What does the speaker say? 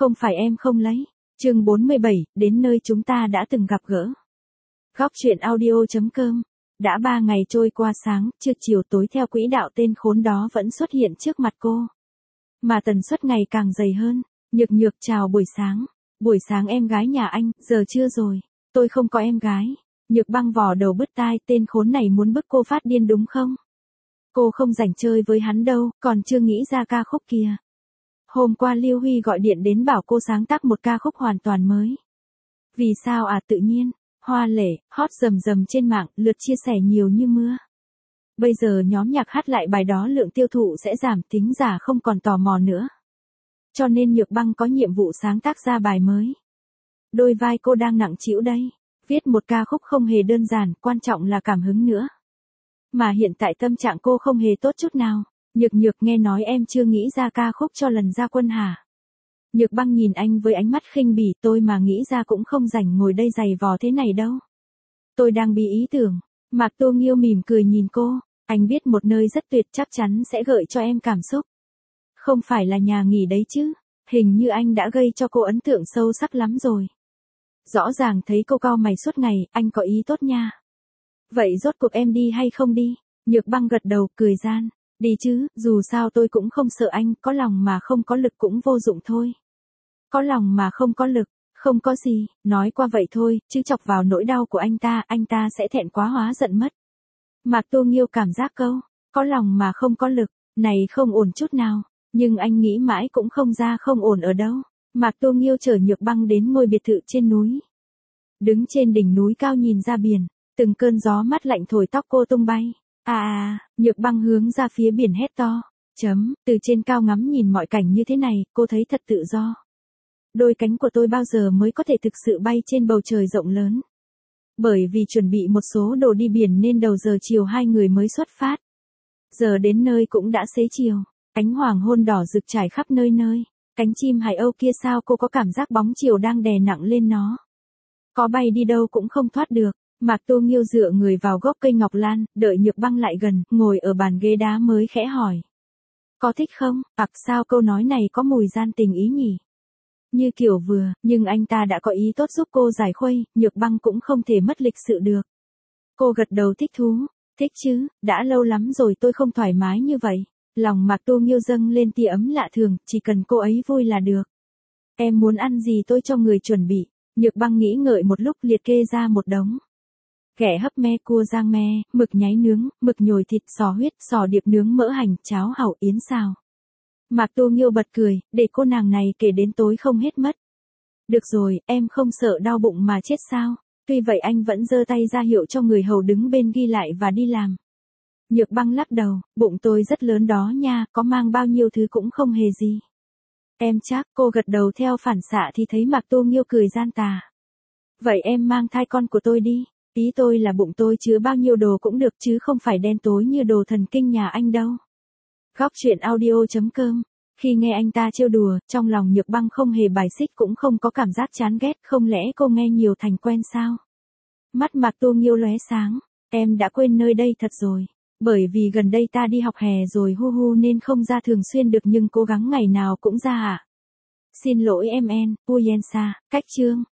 Không phải em không lấy. Chương 47, đến nơi chúng ta đã từng gặp gỡ. Góc truyện audio.com. Đã 3 ngày trôi qua, sáng, trưa, chiều, tối theo quỹ đạo tên khốn đó vẫn xuất hiện trước mặt cô. Mà tần suất ngày càng dày hơn. Nhược Nhược chào buổi sáng. Buổi sáng em gái nhà anh, giờ trưa rồi. Tôi không có em gái. Nhược Băng vò đầu bứt tai, tên khốn này muốn bức cô phát điên đúng không? Cô không rảnh chơi với hắn đâu, còn chưa nghĩ ra ca khúc kia. Hôm qua Lưu Huy gọi điện đến bảo cô sáng tác một ca khúc hoàn toàn mới. Vì sao à? Tự nhiên, hoa lệ, hot rầm rầm trên mạng, lượt chia sẻ nhiều như mưa. Bây giờ nhóm nhạc hát lại bài đó lượng tiêu thụ sẽ giảm, thính giả không còn tò mò nữa. Cho nên Nhược Băng có nhiệm vụ sáng tác ra bài mới. Đôi vai cô đang nặng trĩu đây. Viết một ca khúc không hề đơn giản, quan trọng là cảm hứng nữa. Mà hiện tại tâm trạng cô không hề tốt chút nào. Nhược Nhược, nghe nói em chưa nghĩ ra ca khúc cho lần ra quân hả? Nhược Băng nhìn anh với ánh mắt khinh bỉ, tôi mà nghĩ ra cũng không rảnh ngồi đây giày vò thế này đâu. Tôi đang bí ý tưởng. Mạc Tô Nghiêu mỉm cười nhìn cô, anh biết một nơi rất tuyệt, chắc chắn sẽ gợi cho em cảm xúc. Không phải là nhà nghỉ đấy chứ? Hình như anh đã gây cho cô ấn tượng sâu sắc lắm rồi. Rõ ràng thấy cô cau mày suốt ngày, anh có ý tốt nha. Vậy rốt cuộc em đi hay không đi? Nhược Băng gật đầu, cười gian. Đi chứ, dù sao tôi cũng không sợ anh, có lòng mà không có lực cũng vô dụng thôi. Có lòng mà không có lực, không có gì, nói qua vậy thôi, chứ chọc vào nỗi đau của anh ta sẽ thẹn quá hóa giận mất. Mạc Tô Nghiêu cảm giác câu, có lòng mà không có lực, này không ổn chút nào, nhưng anh nghĩ mãi cũng không ra không ổn ở đâu. Mạc Tô Nghiêu chở Nhược Băng đến ngôi biệt thự trên núi. Đứng trên đỉnh núi cao nhìn ra biển, từng cơn gió mát lạnh thổi tóc cô tung bay. Nhược Băng hướng ra phía biển hét to. Từ trên cao ngắm nhìn mọi cảnh như thế này, cô thấy thật tự do. Đôi cánh của tôi bao giờ mới có thể thực sự bay trên bầu trời rộng lớn. Bởi vì chuẩn bị một số đồ đi biển nên đầu giờ chiều hai người mới xuất phát. Giờ đến nơi cũng đã xế chiều, ánh hoàng hôn đỏ rực trải khắp nơi nơi. Cánh chim hải âu kia sao cô có cảm giác bóng chiều đang đè nặng lên nó. Có bay đi đâu cũng không thoát được. Mạc Tô Nghiêu dựa người vào gốc cây ngọc lan, đợi Nhược Băng lại gần, ngồi ở bàn ghế đá mới khẽ hỏi. Có thích không? Sao câu nói này có mùi gian tình ý nhỉ? Như kiểu vừa, nhưng anh ta đã có ý tốt giúp cô giải khuây, Nhược Băng cũng không thể mất lịch sự được. Cô gật đầu thích thú. Thích chứ, đã lâu lắm rồi tôi không thoải mái như vậy. Lòng Mạc Tô Nghiêu dâng lên tia ấm lạ thường, chỉ cần cô ấy vui là được. Em muốn ăn gì tôi cho người chuẩn bị. Nhược Băng nghĩ ngợi một lúc liệt kê ra một đống. Ghẹ hấp me, cua rang me, mực nháy nướng, mực nhồi thịt, sò huyết, sò điệp nướng mỡ hành, cháo hàu, yến xào. Mạc Tô Nghiêu bật cười, để cô nàng này kể đến tối không hết mất. Được rồi, em không sợ đau bụng mà chết sao? Tuy vậy anh vẫn giơ tay ra hiệu cho người hầu đứng bên ghi lại và đi làm. Nhược Băng lắc đầu, bụng tôi rất lớn đó nha, có mang bao nhiêu thứ cũng không hề gì. Em chắc, cô gật đầu theo phản xạ thì thấy Mạc Tô Nghiêu cười gian tà. Vậy em mang thai con của tôi đi. Ý tôi là bụng tôi chứa bao nhiêu đồ cũng được chứ không phải đen tối như đồ thần kinh nhà anh đâu. Góc truyện audio.com. Khi nghe anh ta trêu đùa, trong lòng Nhược Băng không hề bài xích cũng không có cảm giác chán ghét, không lẽ cô nghe nhiều thành quen sao? Mắt Mạc Tô Nghiêu lóe sáng, em đã quên nơi đây thật rồi. Bởi vì gần đây ta đi học hè rồi nên không ra thường xuyên được nhưng cố gắng ngày nào cũng ra ạ. Xin lỗi em En, Puyensa, cách chương.